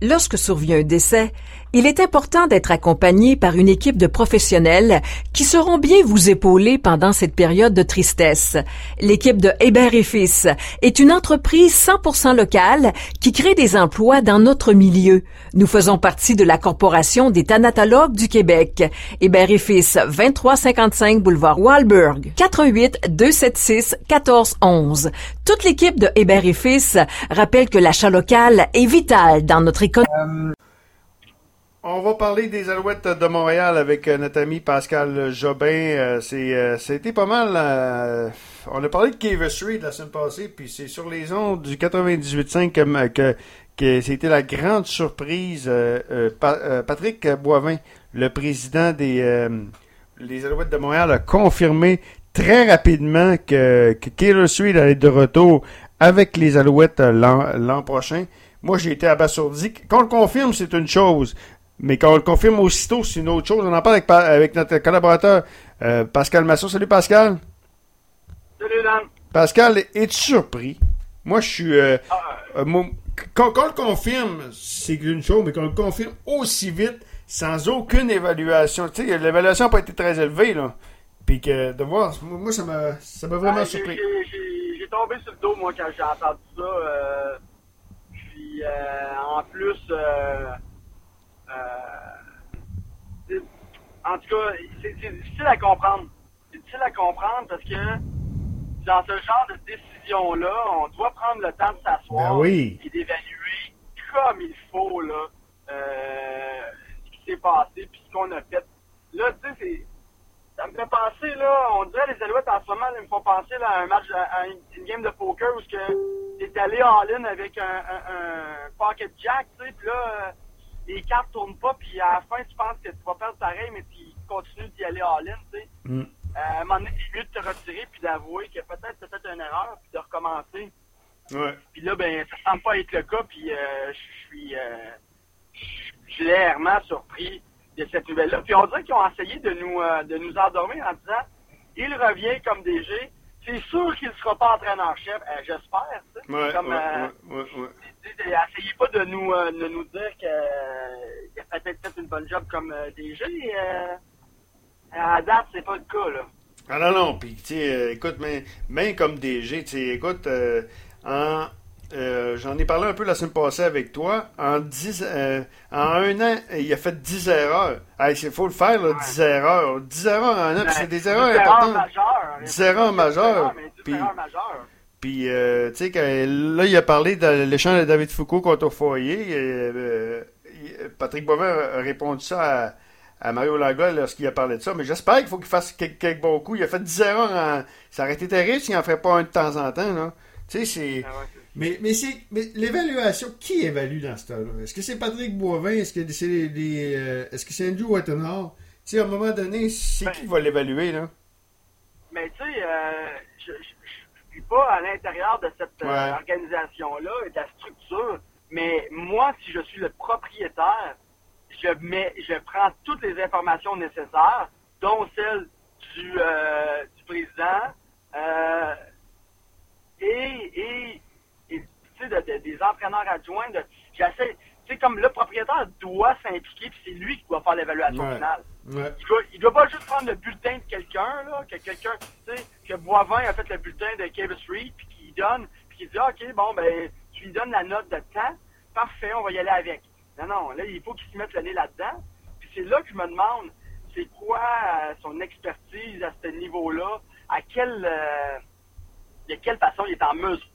Lorsque survient un décès, il est important d'être accompagné par une équipe de professionnels qui sauront bien vous épauler pendant cette période de tristesse. L'équipe de Hébert et Fils est une entreprise 100% locale qui crée des emplois dans notre milieu. Nous faisons partie de la Corporation des thanatologues du Québec. Hébert et Fils, 2355 boulevard Walburg, 418-276-1411. Toute l'équipe de Hébert et Fils rappelle que l'achat local est vital dans notre économie. On va parler des Alouettes de Montréal avec notre ami Pascal Jobin. C'était pas mal. On a parlé de Cave Street la semaine passée, puis c'est sur les ondes du 98.5 que c'était la grande surprise. Patrick Boivin, le président des les Alouettes de Montréal, a confirmé très rapidement que Cave Street allait être de retour avec les Alouettes l'an prochain. Moi, j'ai été abasourdi. Qu'on le confirme, c'est une chose. Mais quand on le confirme aussitôt, c'est une autre chose. On en parle avec notre collaborateur Pascal Masson. Salut Pascal. Salut Dan. Pascal, es-tu surpris? Moi, je suis... quand on le confirme, c'est une chose, mais quand on le confirme aussi vite, sans aucune évaluation. Tu sais, l'évaluation n'a pas été très élevée, là. Puis que de voir... Moi, ça m'a vraiment surpris. J'ai tombé sur le dos, moi, quand j'ai entendu ça. Puis, en plus... en tout cas, c'est difficile à comprendre. C'est difficile à comprendre parce que dans ce genre de décision-là, on doit prendre le temps de s'asseoir et d'évaluer comme il faut là, ce qui s'est passé puis ce qu'on a fait. Là, tu sais, ça me fait penser, là, on dirait les Alouettes en ce moment, ils me font penser là, à un match, à une game de poker où t'es allé all-in avec un pocket jack, tu sais, puis là... les cartes tournent pas, puis à la fin, tu penses que tu vas perdre pareil, mais tu continues d'y aller all-in, tu sais. À un moment donné, c'est mieux de te retirer, puis d'avouer que peut-être t'as fait une erreur, puis de recommencer. Ouais. Puis là, ben, ça semble pas être le cas, puis je suis clairement surpris de cette nouvelle-là. Puis on dirait qu'ils ont essayé de nous endormir en disant, il revient comme DG, c'est sûr qu'il ne sera pas entraîneur-chef, j'espère, tu sais. Ouais, comme, essayez pas de nous dire qu'il a peut-être fait une bonne job comme DG. À date, c'est pas le cas, là. Ah non, puis tu sais, écoute, même comme DG, tu sais, écoute, j'en ai parlé un peu la semaine passée avec toi. En un an, il a fait 10 erreurs. Il faut le faire, là, 10 erreurs. 10 erreurs en un an, c'est des erreurs importantes. 10 erreurs majeures. Puis, tu sais, là, il a parlé de l'échange de David Foucault contre Foyer. Patrick Boivin a répondu ça à Mario Langlois lorsqu'il a parlé de ça. Mais j'espère qu'il faut qu'il fasse quelques bons coups. Il a fait 10 erreurs. Ça aurait été terrible s'il n'en ferait pas un de temps en temps, là. Tu sais, c'est... Mais l'évaluation, qui évalue dans ce temps-là? Est-ce que c'est Patrick Boivin? Est-ce que c'est Andrew Whittenhall? Tu sais, à un moment donné, c'est qui va l'évaluer, là? Mais tu sais, je suis pas à l'intérieur de cette organisation-là et de la structure, mais moi, si je suis le propriétaire, je prends toutes les informations nécessaires, dont celle du président, et tu sais, des entraîneurs adjoints. J'essaie, tu sais, comme le propriétaire doit s'impliquer, puis c'est lui qui doit faire l'évaluation finale. Ouais. Il doit pas juste prendre le bulletin de quelqu'un, là, tu sais, que Boivin a fait le bulletin de Cave Street, puis qu'il donne, puis qu'il dit, OK, bon, ben, tu lui donnes la note de temps, parfait, on va y aller avec. Non, là, il faut qu'il se mette le nez là-dedans. Puis c'est là que je me demande, c'est quoi son expertise à ce niveau-là, de quelle façon il est en mesure.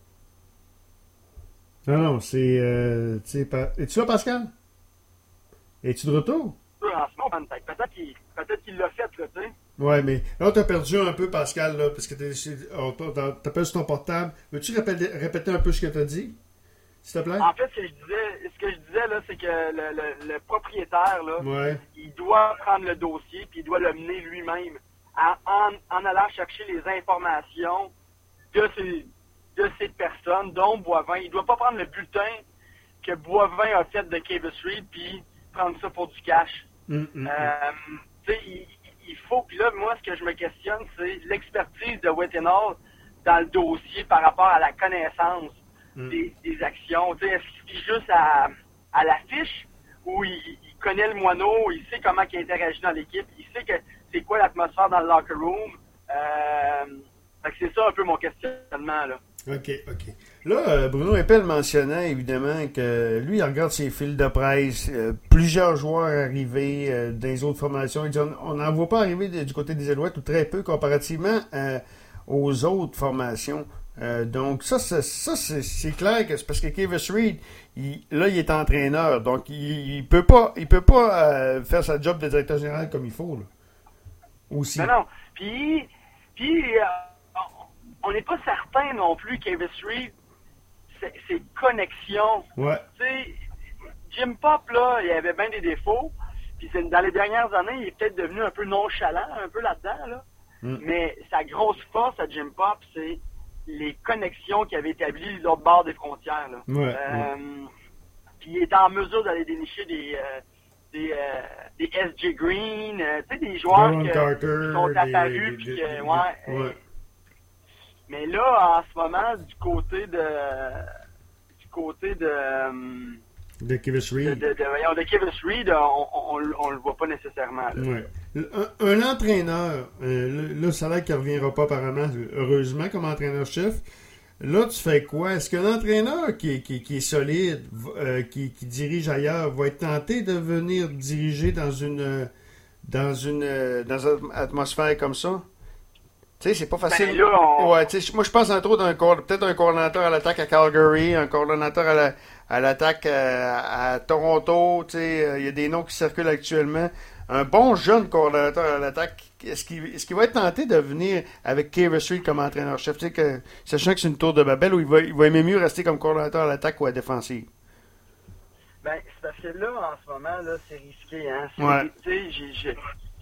Non, c'est... Es-tu là, Pascal? Es-tu de retour? En ce moment, peut-être qu'il l'a fait, là, tu sais. Ouais, mais là, t'as perdu un peu, Pascal, là, parce que t'appelles sur ton portable. Veux-tu répéter un peu ce que t'as dit? S'il te plaît? En fait, ce que je disais, là, c'est que le propriétaire, là, il doit prendre le dossier, puis il doit le mener lui-même en allant chercher les informations de ces personnes, dont Boivin. Il ne doit pas prendre le bulletin que Boivin a fait de Cave Street, puis prendre ça pour du cash. Tu sais, il faut, puis là, moi, ce que je me questionne, c'est l'expertise de Whittenall dans le dossier par rapport à la connaissance des actions. Tu sais, est-ce qu'il suffit juste à à l'affiche, où il connaît le moineau, il sait comment il interagit dans l'équipe, il sait que c'est quoi l'atmosphère dans le locker room. Fait que c'est ça un peu mon questionnement, là. OK. Là, Bruno Eppel mentionnait évidemment que lui, il regarde ses fils de presse, plusieurs joueurs arrivés dans les autres formations. Il dit on n'en voit pas arriver du côté des Alouettes, ou très peu comparativement aux autres formations. Donc ça c'est clair que c'est parce que Kavis Reed, il est entraîneur, donc il peut pas faire sa job de directeur général comme il faut, là. Aussi. Non. Puis on n'est pas certain non plus qu'Avis Reed, ses connexions. Ouais. Tu sais, Jim Pop, là, il avait bien des défauts. Puis dans les dernières années, il est peut-être devenu un peu nonchalant, un peu là-dedans, là. Mais sa grosse force à Jim Pop, c'est les connexions qu'il avait établies de l'autre bord des frontières, là. Ouais. Puis il est en mesure d'aller dénicher des S.J. Green, tu sais, des joueurs qui sont apparus. Mais là, en ce moment, du côté de Kavis Reed. De Kavis Reed, on le voit pas nécessairement. Ouais. Un entraîneur, là, ça a l'air qu'il ne reviendra pas apparemment, heureusement, comme entraîneur-chef. Là, tu fais quoi? Est-ce qu'un entraîneur qui est solide, qui dirige ailleurs, va être tenté de venir diriger dans une atmosphère comme ça? Tu sais, c'est pas facile. Ben là, Ouais, tu sais, moi, je pense entre autres peut-être un coordonnateur à l'attaque à Calgary, un coordonnateur à l'attaque à Toronto. Tu sais, il y a des noms qui circulent actuellement. Un bon jeune coordonnateur à l'attaque, est-ce qu'il va être tenté de venir avec Kavis Reed comme entraîneur-chef? Tu sais, sachant que c'est une tour de Babel, où il va aimer mieux rester comme coordonnateur à l'attaque ou à la défensive? Ben, c'est parce que là, en ce moment, là, c'est risqué, hein. Ouais. Tu sais,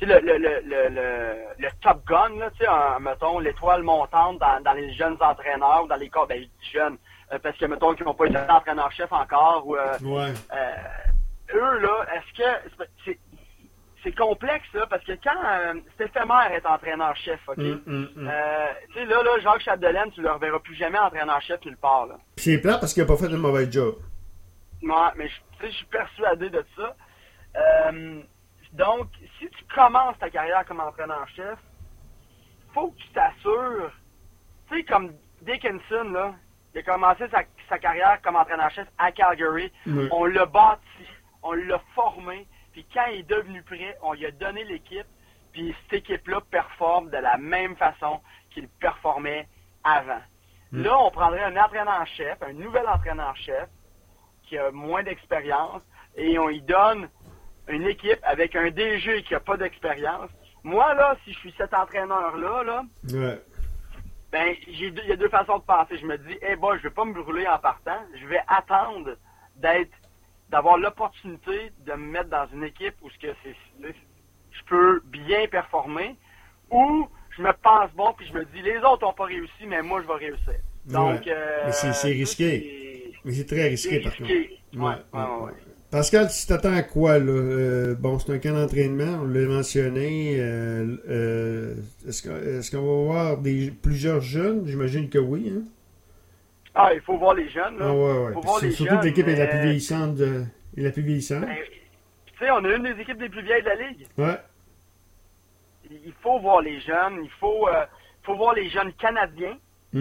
le Top Gun, là, tu sais, mettons, l'étoile montante dans les jeunes entraîneurs, dans les corps, ben, jeunes, parce que, mettons, qu'ils n'ont pas été entraîneur-chef encore, ou, eux, là, est-ce que, c'est complexe, là, parce que quand Stéphane est entraîneur-chef, OK? Tu sais, là, Jacques Chapdelaine, tu ne le reverras plus jamais entraîneur-chef nulle part, là. C'est plat parce qu'il n'a pas fait de mauvais job. Ouais, mais je suis persuadé de ça. Donc, si tu commences ta carrière comme entraîneur-chef, faut que tu t'assures, tu sais, comme Dickinson, là, il a commencé sa carrière comme entraîneur-chef à Calgary. On l'a bâti, on l'a formé, puis quand il est devenu prêt, on lui a donné l'équipe, puis cette équipe-là performe de la même façon qu'il performait avant. Là, on prendrait un entraîneur-chef, un nouvel entraîneur-chef, qui a moins d'expérience, et on lui donne une équipe avec un DG qui n'a pas d'expérience. Moi, là, si je suis cet entraîneur-là, ben, il y a deux façons de penser. Je me dis, je vais pas me brûler en partant. Je vais attendre d'avoir l'opportunité de me mettre dans une équipe où je peux bien performer, ou je me pense bon, puis je me dis, les autres n'ont pas réussi, mais moi, je vais réussir. Donc, mais c'est risqué. Mais c'est très risqué, par contre. Ouais. Pascal, tu t'attends à quoi, là? Bon, c'est un camp d'entraînement, on l'a mentionné. Est-ce qu'on va voir plusieurs jeunes? J'imagine que oui, hein? Ah, il faut voir les jeunes, là. Ouais. Faut voir les surtout jeunes, que l'équipe est la plus vieillissante. Ben, tu sais, on a une des équipes les plus vieilles de la Ligue. Ouais. Il faut voir les jeunes. Il faut voir les jeunes Canadiens.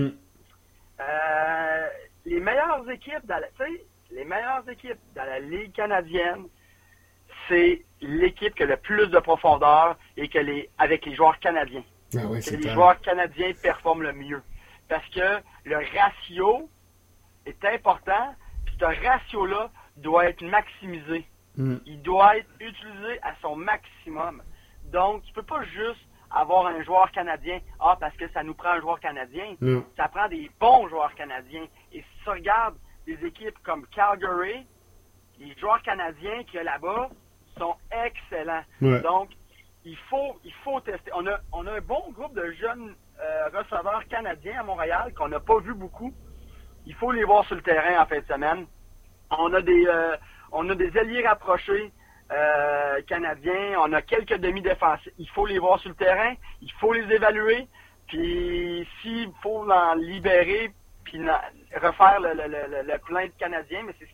Les meilleures équipes dans la Ligue canadienne, c'est l'équipe qui a le plus de profondeur et avec les joueurs canadiens. Ah ouais, que les joueurs canadiens performent le mieux. Parce que le ratio est important, puis ce ratio-là doit être maximisé. Il doit être utilisé à son maximum. Donc, tu peux pas juste avoir un joueur canadien, parce que ça nous prend un joueur canadien. Ça prend des bons joueurs canadiens. Et si tu regardes des équipes comme Calgary, les joueurs canadiens qu'il y a là-bas sont excellents. Donc, il faut tester. On a un bon groupe de jeunes receveurs canadiens à Montréal qu'on n'a pas vu beaucoup. Il faut les voir sur le terrain en fin de semaine. On a des alliés rapprochés canadiens. On a quelques demi-défensifs. Il faut les voir sur le terrain. Il faut les évaluer. Puis, s'il faut en libérer puis refaire le plein de Canadiens, mais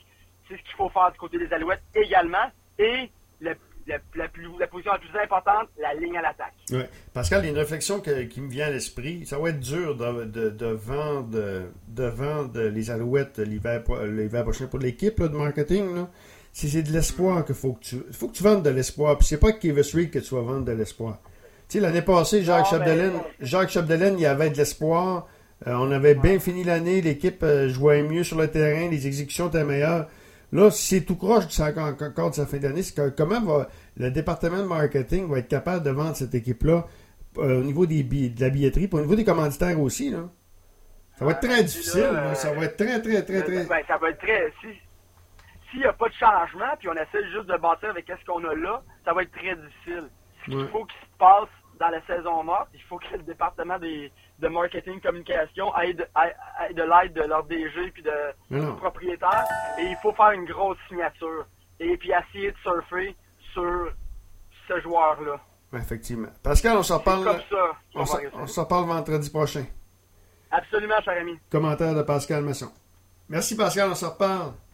c'est ce qu'il faut faire du côté des Alouettes également. Et la position la plus importante, la ligne à l'attaque. Oui. Pascal, il y a une réflexion qui me vient à l'esprit. Ça va être dur de vendre les Alouettes l'hiver prochain pour l'équipe de marketing. Là. C'est de l'espoir qu'il faut que tu vendes de l'espoir. Puis c'est pas Kivas Reed que tu vas vendre de l'espoir. Tu sais, l'année passée, Jacques Chapdelaine, il y avait de l'espoir. On avait bien fini l'année, l'équipe jouait mieux sur le terrain, les exécutions étaient meilleures. Là, si c'est tout croche encore de sa fin d'année, comment le département de marketing va être capable de vendre cette équipe-là au niveau de la billetterie, puis au niveau des commanditaires aussi, là? Ça va être très difficile, là. Ça va être très... ça va être très... S'il n'y a pas de changement, puis on essaie juste de bâtir avec ce qu'on a là, ça va être très difficile. Ce qu'il faut qu'il se passe dans la saison morte, il faut que le département de marketing communication ait de l'aide de leur DG puis de propriétaire, et il faut faire une grosse signature et puis essayer de surfer sur ce joueur-là. Effectivement. Pascal, on s'en parle. On s'en parle vendredi prochain. Absolument, cher ami. Commentaire de Pascal Masson. Merci Pascal, on s'en reparle.